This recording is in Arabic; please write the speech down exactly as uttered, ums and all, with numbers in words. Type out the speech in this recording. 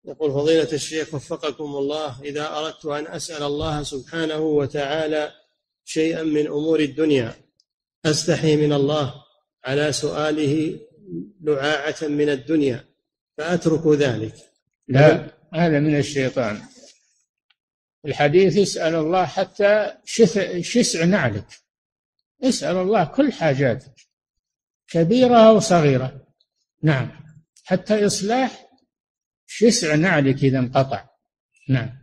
يقول فضيلة الشيخ وفقكم الله، إذا أردت أن أسأل الله سبحانه وتعالى شيئا من أمور الدنيا أستحي من الله على سؤاله لعاعة من الدنيا فأترك ذلك. لا، هذا من الشيطان. الحديث اسأل الله حتى شسع نعلك، اسأل الله كل حاجاتك كبيرة أو صغيرة، نعم، حتى إصلاح شسع نعلك إذا انقطع، نعم.